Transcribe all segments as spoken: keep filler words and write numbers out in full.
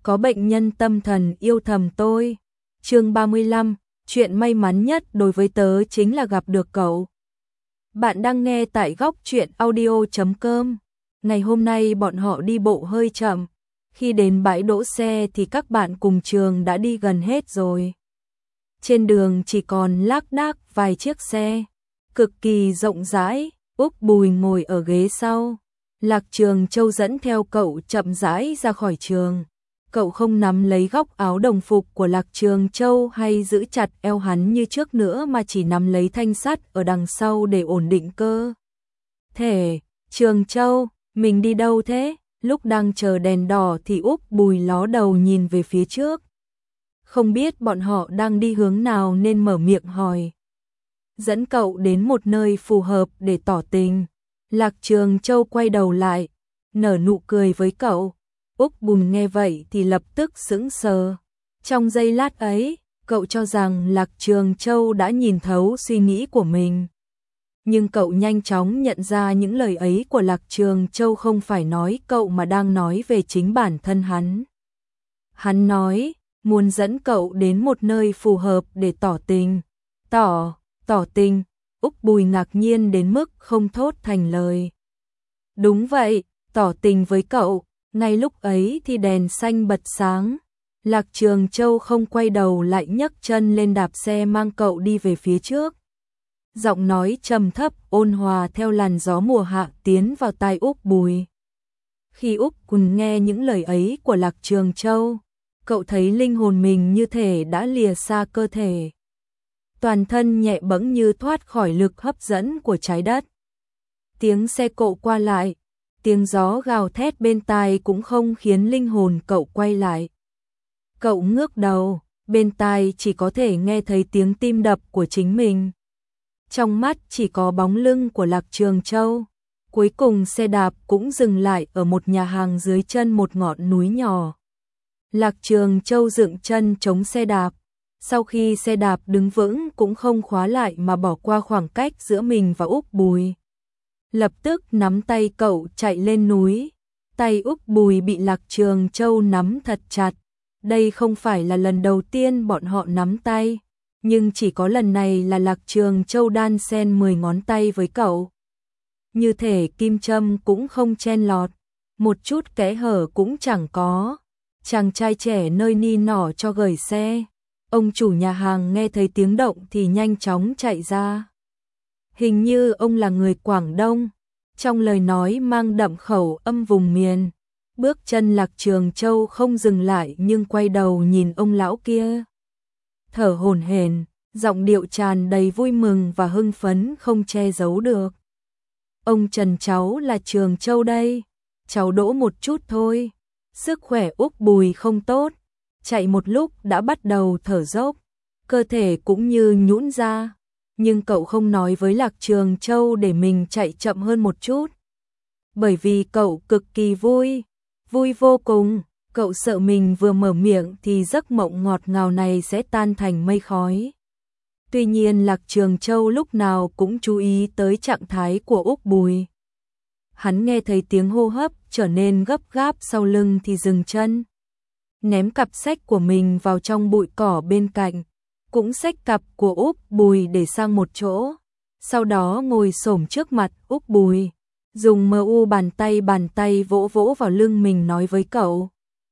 có bệnh nhân tâm thần yêu thầm tôi. Chương ba mươi lăm, chuyện may mắn nhất đối với tớ chính là gặp được cậu. Bạn đang nghe tại góc truyện audio chấm com. Ngày hôm nay bọn họ đi bộ hơi chậm. Khi đến bãi đỗ xe thì các bạn cùng trường đã đi gần hết rồi. Trên đường chỉ còn lác đác vài chiếc xe, cực kỳ rộng rãi. Úc Bùi ngồi ở ghế sau. Lạc Trường Châu dẫn theo cậu chậm rãi ra khỏi trường. Cậu không nắm lấy góc áo đồng phục của Lạc Trường Châu hay giữ chặt eo hắn như trước nữa mà chỉ nắm lấy thanh sắt ở đằng sau để ổn định cơ thể. Trường Châu, mình đi đâu thế? Lúc đang chờ đèn đỏ thì Úc Bùi ló đầu nhìn về phía trước. Không biết bọn họ đang đi hướng nào nên mở miệng hỏi. Dẫn cậu đến một nơi phù hợp để tỏ tình. Lạc Trường Châu quay đầu lại, nở nụ cười với cậu. Úc Bùi nghe vậy thì lập tức sững sờ. Trong giây lát ấy, cậu cho rằng Lạc Trường Châu đã nhìn thấu suy nghĩ của mình. Nhưng cậu nhanh chóng nhận ra những lời ấy của Lạc Trường Châu không phải nói cậu mà đang nói về chính bản thân hắn. Hắn nói, muốn dẫn cậu đến một nơi phù hợp để tỏ tình. Tỏ, tỏ tình, Úc Bùi ngạc nhiên đến mức không thốt thành lời. Đúng vậy, tỏ tình với cậu. Ngay lúc ấy thì đèn xanh bật sáng. Lạc Trường Châu không quay đầu lại nhấc chân lên đạp xe mang cậu đi về phía trước. Giọng nói trầm thấp ôn hòa theo làn gió mùa hạ tiến vào tai Úc Bùi. Khi Úc cùng nghe những lời ấy của Lạc Trường Châu, cậu thấy linh hồn mình như thể đã lìa xa cơ thể. Toàn thân nhẹ bẫng như thoát khỏi lực hấp dẫn của trái đất. Tiếng xe cộ qua lại, tiếng gió gào thét bên tai cũng không khiến linh hồn cậu quay lại. Cậu ngước đầu, bên tai chỉ có thể nghe thấy tiếng tim đập của chính mình. Trong mắt chỉ có bóng lưng của Lạc Trường Châu. Cuối cùng xe đạp cũng dừng lại ở một nhà hàng dưới chân một ngọn núi nhỏ. Lạc Trường Châu dựng chân chống xe đạp. Sau khi xe đạp đứng vững cũng không khóa lại mà bỏ qua khoảng cách giữa mình và Úc Bùi. Lập tức nắm tay cậu chạy lên núi. Tay Úc Bùi bị Lạc Trường Châu nắm thật chặt. Đây không phải là lần đầu tiên bọn họ nắm tay, nhưng chỉ có lần này là Lạc Trường Châu đan xen mười ngón tay với cậu. Như thể kim châm cũng không chen lọt, một chút kẽ hở cũng chẳng có. Chàng trai trẻ nơi ni nỏ cho gửi xe. Ông chủ nhà hàng nghe thấy tiếng động thì nhanh chóng chạy ra. Hình như ông là người Quảng Đông, trong lời nói mang đậm khẩu âm vùng miền. Bước chân Lạc Trường Châu không dừng lại nhưng quay đầu nhìn ông lão kia. Thở hổn hển, giọng điệu tràn đầy vui mừng và hưng phấn không che giấu được. Ông Trần cháu là Trường Châu đây, cháu đỗ một chút thôi. Sức khỏe Úc Bùi không tốt, chạy một lúc đã bắt đầu thở dốc, cơ thể cũng như nhũn ra. Nhưng cậu không nói với Lạc Trường Châu để mình chạy chậm hơn một chút. Bởi vì cậu cực kỳ vui, vui vô cùng. Cậu sợ mình vừa mở miệng thì giấc mộng ngọt ngào này sẽ tan thành mây khói. Tuy nhiên Lạc Trường Châu lúc nào cũng chú ý tới trạng thái của Úc Bùi. Hắn nghe thấy tiếng hô hấp trở nên gấp gáp sau lưng thì dừng chân. Ném cặp sách của mình vào trong bụi cỏ bên cạnh. Cũng xách cặp của Úc Bùi để sang một chỗ. Sau đó ngồi xổm trước mặt Úc Bùi. Dùng mờ u bàn tay bàn tay vỗ vỗ vào lưng mình nói với cậu.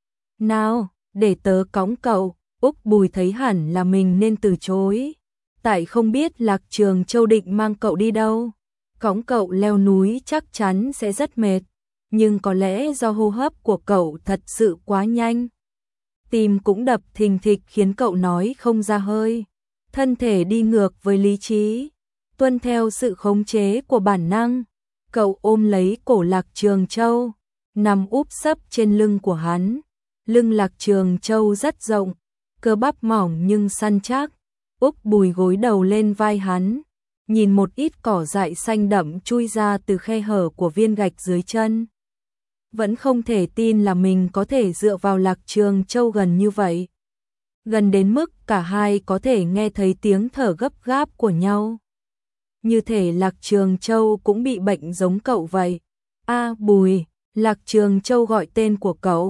Nào, để tớ cõng cậu. Úc Bùi thấy hẳn là mình nên từ chối. Tại không biết Lạc Trường Châu định mang cậu đi đâu. Cõng cậu leo núi chắc chắn sẽ rất mệt. Nhưng có lẽ do hô hấp của cậu thật sự quá nhanh. Tim cũng đập thình thịch khiến cậu nói không ra hơi. Thân thể đi ngược với lý trí, tuân theo sự khống chế của bản năng. Cậu ôm lấy cổ Lạc Trường Châu, nằm úp sấp trên lưng của hắn. Lưng Lạc Trường Châu rất rộng, cơ bắp mỏng nhưng săn chắc. Úc Bùi gối đầu lên vai hắn, nhìn một ít cỏ dại xanh đậm chui ra từ khe hở của viên gạch dưới chân. Vẫn không thể tin là mình có thể dựa vào Lạc Trường Châu gần như vậy. Gần đến mức cả hai có thể nghe thấy tiếng thở gấp gáp của nhau. Như thể Lạc Trường Châu cũng bị bệnh giống cậu vậy. A Bùi, Lạc Trường Châu gọi tên của cậu.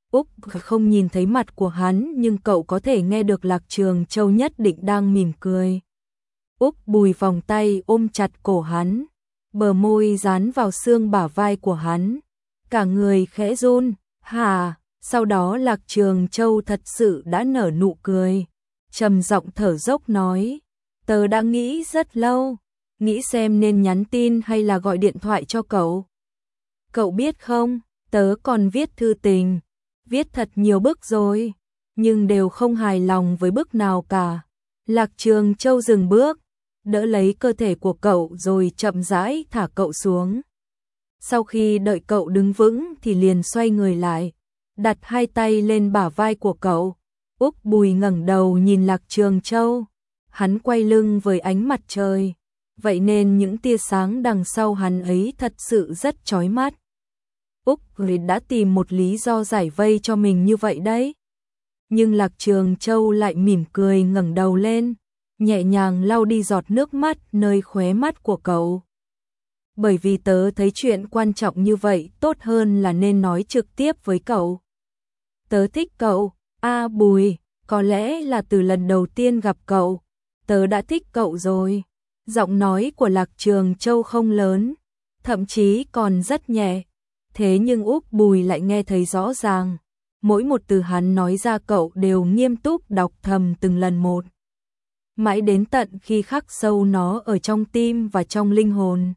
Úc không nhìn thấy mặt của hắn nhưng cậu có thể nghe được Lạc Trường Châu nhất định đang mỉm cười. Úc Bùi vòng tay ôm chặt cổ hắn, bờ môi dán vào xương bả vai của hắn, cả người khẽ run, hà, sau đó Lạc Trường Châu thật sự đã nở nụ cười, trầm giọng thở dốc nói, tớ đã nghĩ rất lâu, nghĩ xem nên nhắn tin hay là gọi điện thoại cho cậu. Cậu biết không, tớ còn viết thư tình, viết thật nhiều bức rồi, nhưng đều không hài lòng với bức nào cả. Lạc Trường Châu dừng bước, đỡ lấy cơ thể của cậu rồi chậm rãi thả cậu xuống. Sau khi đợi cậu đứng vững thì liền xoay người lại, đặt hai tay lên bả vai của cậu. Úc Bùi ngẩng đầu nhìn Lạc Trường Châu, hắn quay lưng với ánh mặt trời, vậy nên những tia sáng đằng sau hắn ấy thật sự rất chói mắt. Úc Bùi đã tìm một lý do giải vây cho mình như vậy đấy. Nhưng Lạc Trường Châu lại mỉm cười ngẩng đầu lên, nhẹ nhàng lau đi giọt nước mắt nơi khóe mắt của cậu. Bởi vì tớ thấy chuyện quan trọng như vậy tốt hơn là nên nói trực tiếp với cậu. Tớ thích cậu, a Bùi, có lẽ là từ lần đầu tiên gặp cậu, tớ đã thích cậu rồi. Giọng nói của Lạc Trường Châu không lớn, thậm chí còn rất nhẹ, thế nhưng Úc Bùi lại nghe thấy rõ ràng. Mỗi một từ hắn nói ra cậu đều nghiêm túc đọc thầm từng lần một. Mãi đến tận khi khắc sâu nó ở trong tim và trong linh hồn.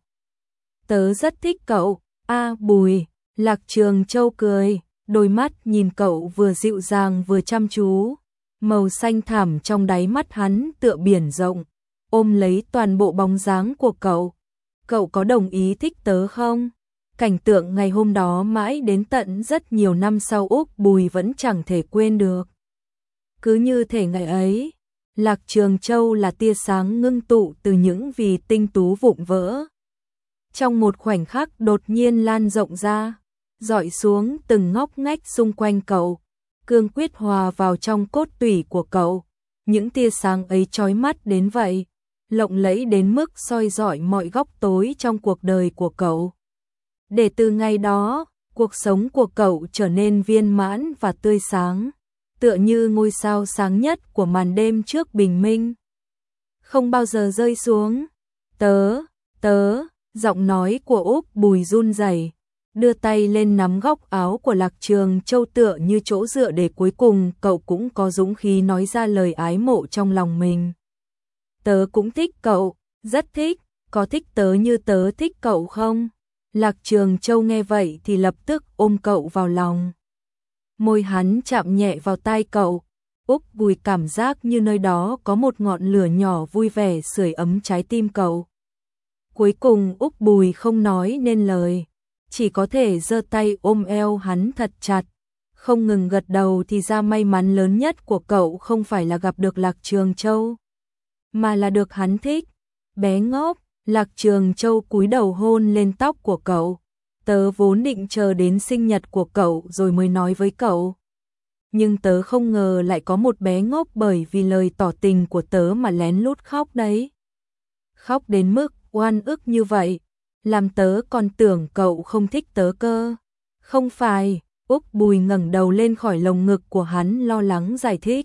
Tớ rất thích cậu, a Bùi, Lạc Trường Châu cười, đôi mắt nhìn cậu vừa dịu dàng vừa chăm chú. Màu xanh thẳm trong đáy mắt hắn tựa biển rộng, ôm lấy toàn bộ bóng dáng của cậu. Cậu có đồng ý thích tớ không? Cảnh tượng ngày hôm đó mãi đến tận rất nhiều năm sau Úc Bùi vẫn chẳng thể quên được. Cứ như thể ngày ấy, Lạc Trường Châu là tia sáng ngưng tụ từ những vì tinh tú vụn vỡ. Trong một khoảnh khắc đột nhiên lan rộng ra, dọi xuống từng ngóc ngách xung quanh cậu, cương quyết hòa vào trong cốt tủy của cậu. Những tia sáng ấy chói mắt đến vậy, lộng lẫy đến mức soi rọi mọi góc tối trong cuộc đời của cậu. Để từ ngày đó, cuộc sống của cậu trở nên viên mãn và tươi sáng, tựa như ngôi sao sáng nhất của màn đêm trước bình minh. Không bao giờ rơi xuống. Tớ, tớ, giọng nói của Úc Bùi run rẩy, đưa tay lên nắm góc áo của Lạc Trường Châu tựa như chỗ dựa để cuối cùng cậu cũng có dũng khí nói ra lời ái mộ trong lòng mình. Tớ cũng thích cậu, rất thích, có thích tớ như tớ thích cậu không? Lạc Trường Châu nghe vậy thì lập tức ôm cậu vào lòng. Môi hắn chạm nhẹ vào tai cậu, Úc Bùi cảm giác như nơi đó có một ngọn lửa nhỏ vui vẻ sưởi ấm trái tim cậu. Cuối cùng Úc Bùi không nói nên lời, chỉ có thể giơ tay ôm eo hắn thật chặt, không ngừng gật đầu. Thì ra may mắn lớn nhất của cậu không phải là gặp được Lạc Trường Châu, mà là được hắn thích. Bé ngốc, Lạc Trường Châu cúi đầu hôn lên tóc của cậu. Tớ vốn định chờ đến sinh nhật của cậu rồi mới nói với cậu. Nhưng tớ không ngờ lại có một bé ngốc bởi vì lời tỏ tình của tớ mà lén lút khóc đấy. Khóc đến mức oan ức như vậy, làm tớ còn tưởng cậu không thích tớ cơ. Không phải, Úc Bùi ngẩng đầu lên khỏi lồng ngực của hắn lo lắng giải thích.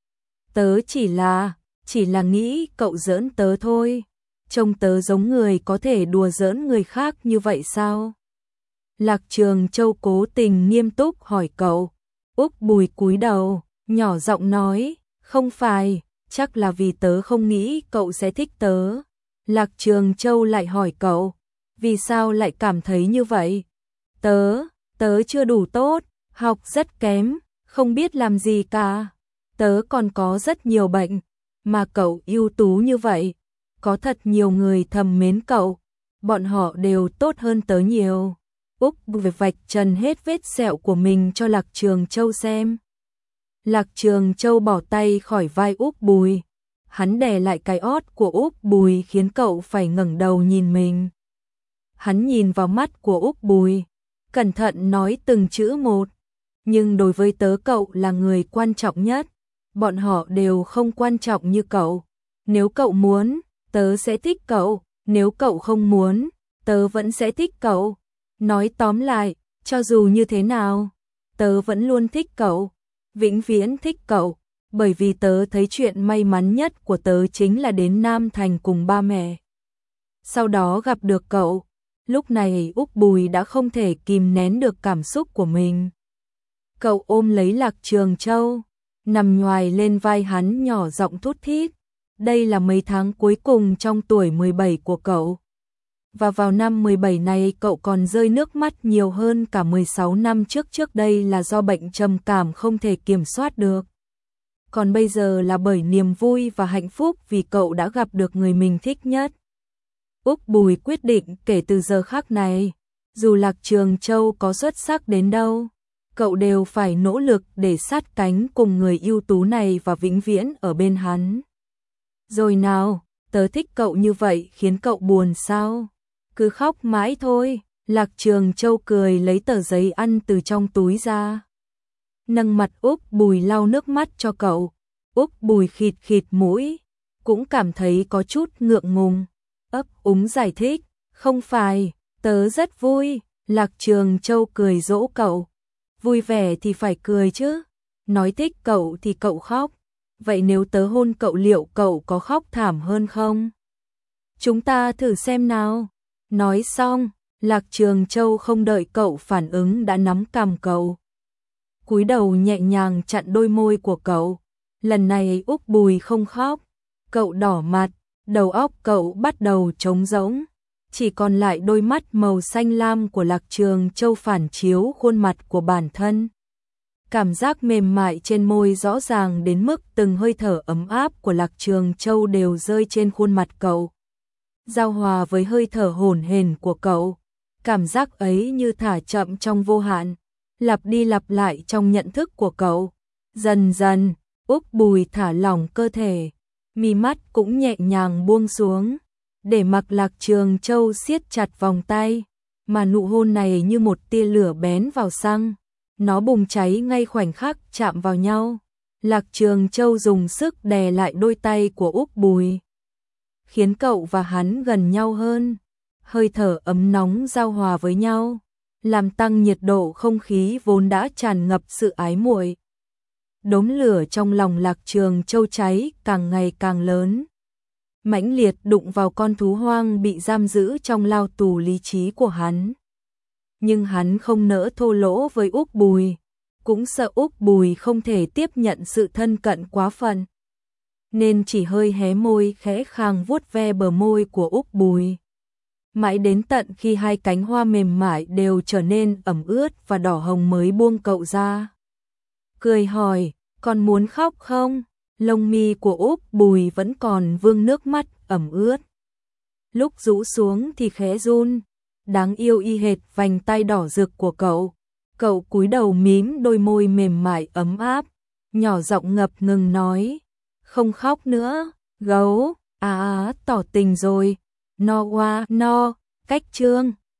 Tớ chỉ là, chỉ là nghĩ cậu giỡn tớ thôi. Trông tớ giống người có thể đùa giỡn người khác như vậy sao? Lạc Trường Châu cố tình nghiêm túc hỏi cậu. Úc Bùi cúi đầu, nhỏ giọng nói, không phải, chắc là vì tớ không nghĩ cậu sẽ thích tớ. Lạc Trường Châu lại hỏi cậu, vì sao lại cảm thấy như vậy? Tớ, tớ chưa đủ tốt, học rất kém, không biết làm gì cả. Tớ còn có rất nhiều bệnh, mà cậu ưu tú như vậy. Có thật nhiều người thầm mến cậu, bọn họ đều tốt hơn tớ nhiều. Úc Bùi vạch trần hết vết sẹo của mình cho Lạc Trường Châu xem. Lạc Trường Châu bỏ tay khỏi vai Úc Bùi, hắn đè lại cái ót của Úc Bùi khiến cậu phải ngẩng đầu nhìn mình. Hắn nhìn vào mắt của Úc Bùi, cẩn thận nói từng chữ một. Nhưng đối với tớ cậu là người quan trọng nhất, bọn họ đều không quan trọng như cậu. Nếu cậu muốn, tớ sẽ thích cậu, nếu cậu không muốn, tớ vẫn sẽ thích cậu. Nói tóm lại, cho dù như thế nào, tớ vẫn luôn thích cậu, vĩnh viễn thích cậu, bởi vì tớ thấy chuyện may mắn nhất của tớ chính là đến Nam Thành cùng ba mẹ. Sau đó gặp được cậu, lúc này Úc Bùi đã không thể kìm nén được cảm xúc của mình. Cậu ôm lấy Lạc Trường Châu, nằm nhoài lên vai hắn nhỏ giọng thút thít. Đây là mấy tháng cuối cùng trong tuổi mười bảy của cậu. Và vào năm mười bảy này cậu còn rơi nước mắt nhiều hơn cả mười sáu năm trước trước đây là do bệnh trầm cảm không thể kiểm soát được. Còn bây giờ là bởi niềm vui và hạnh phúc vì cậu đã gặp được người mình thích nhất. Úc Bùi quyết định kể từ giờ khắc này, dù Lạc Trường Châu có xuất sắc đến đâu, cậu đều phải nỗ lực để sát cánh cùng người ưu tú này và vĩnh viễn ở bên hắn. Rồi nào, tớ thích cậu như vậy khiến cậu buồn sao? Cứ khóc mãi thôi. Lạc Trường Châu cười lấy tờ giấy ăn từ trong túi ra. Nâng mặt Úc Bùi lau nước mắt cho cậu. Úc Bùi khịt khịt mũi, cũng cảm thấy có chút ngượng ngùng. Ấp úng giải thích, không phải, tớ rất vui. Lạc Trường Châu cười dỗ cậu. Vui vẻ thì phải cười chứ. Nói thích cậu thì cậu khóc. Vậy nếu tớ hôn cậu liệu cậu có khóc thảm hơn không? Chúng ta thử xem nào. Nói xong, Lạc Trường Châu không đợi cậu phản ứng đã nắm cằm cậu. Cúi đầu nhẹ nhàng chặn đôi môi của cậu. Lần này Úc Bùi không khóc. Cậu đỏ mặt, đầu óc cậu bắt đầu trống rỗng. Chỉ còn lại đôi mắt màu xanh lam của Lạc Trường Châu phản chiếu khuôn mặt của bản thân. Cảm giác mềm mại trên môi rõ ràng đến mức từng hơi thở ấm áp của Lạc Trường Châu đều rơi trên khuôn mặt cậu. Giao hòa với hơi thở hổn hển của cậu. Cảm giác ấy như thả chậm trong vô hạn, lặp đi lặp lại trong nhận thức của cậu. Dần dần, Úc Bùi thả lỏng cơ thể, mi mắt cũng nhẹ nhàng buông xuống, để mặc Lạc Trường Châu siết chặt vòng tay, mà nụ hôn này như một tia lửa bén vào xăng. Nó bùng cháy ngay khoảnh khắc chạm vào nhau. Lạc Trường Châu dùng sức đè lại đôi tay của Úc Bùi, khiến cậu và hắn gần nhau hơn. Hơi thở ấm nóng giao hòa với nhau, làm tăng nhiệt độ không khí vốn đã tràn ngập sự ái muội. Đốm lửa trong lòng Lạc Trường Châu cháy càng ngày càng lớn, mãnh liệt đụng vào con thú hoang bị giam giữ trong lao tù lý trí của hắn. Nhưng hắn không nỡ thô lỗ với Úc Bùi, cũng sợ Úc Bùi không thể tiếp nhận sự thân cận quá phận, nên chỉ hơi hé môi khẽ khàng vuốt ve bờ môi của Úc Bùi. Mãi đến tận khi hai cánh hoa mềm mại đều trở nên ẩm ướt và đỏ hồng mới buông cậu ra. Cười hỏi, còn muốn khóc không? Lông mi của Úc Bùi vẫn còn vương nước mắt ẩm ướt. Lúc rũ xuống thì khẽ run, đáng yêu y hệt vành tay đỏ rực của cậu. Cậu cúi đầu mím đôi môi mềm mại ấm áp, nhỏ giọng ngập ngừng nói, không khóc nữa, gấu, à, à tỏ tình rồi, no quá, no, cách chương.